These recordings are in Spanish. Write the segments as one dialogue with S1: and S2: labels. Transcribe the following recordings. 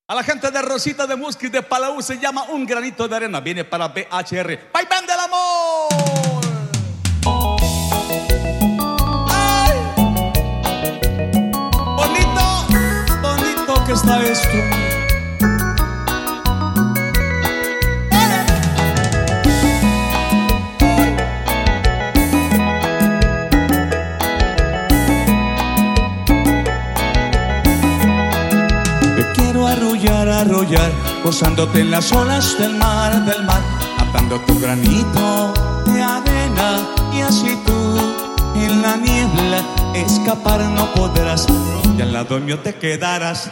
S1: A la gente de Rosita de Musquis de Palau se llama Un Granito de Arena. Viene para BHR. ¡Vaivén del amor! ¡Ay! Bonito, bonito que está esto. Arrullar, gozándote en las olas del mar, atando tu granito de arena, y así tú en la niebla escapar no podrás, y al lado mío te quedarás.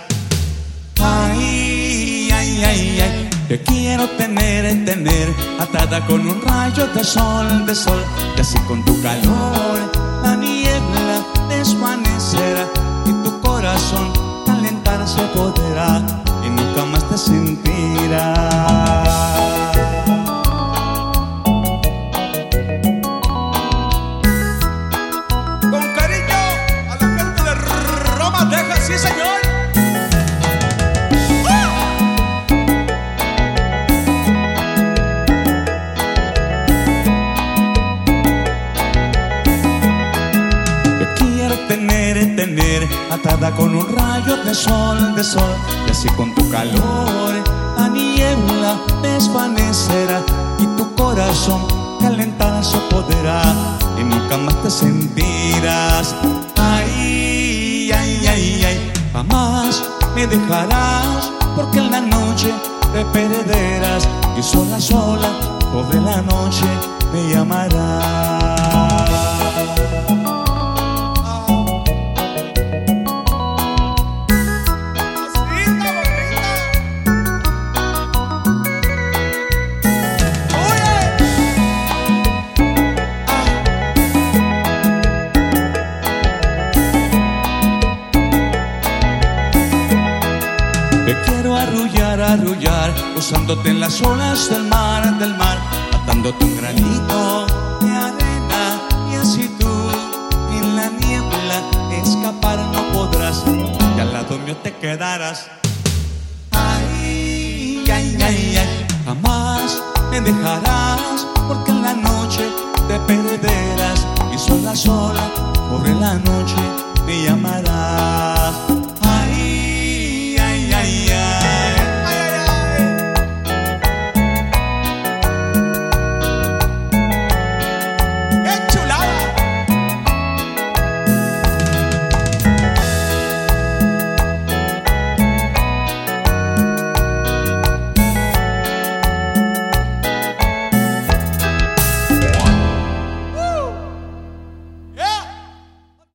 S1: Ay, ay, ay, ay, te quiero tener atada con un rayo de sol, y así con tu calor la niebla desvanecerá, y tu corazón calentarse podrá, y nunca más te sentirás. Con cariño a la gente de Roma, Texas, sí señor. Te quiero tener atada con un rayo de sol, y así con tu calor la niebla desvanecerá, y tu corazón calentarse podrá, y nunca más te sentirás. Ay, ay, ay, ay, jamás me dejarás, porque en la noche te perderás, y sola, sola, toda la noche me llamarás. Te quiero arrullar, usándote en las olas del mar, atándote un granito de arena, y así tú en la niebla escapar no podrás, y al lado mío te quedarás. Ay, ay, ay, ay, jamás me dejarás, porque en la noche te perderás, y sola, sola, por la noche me llamarás.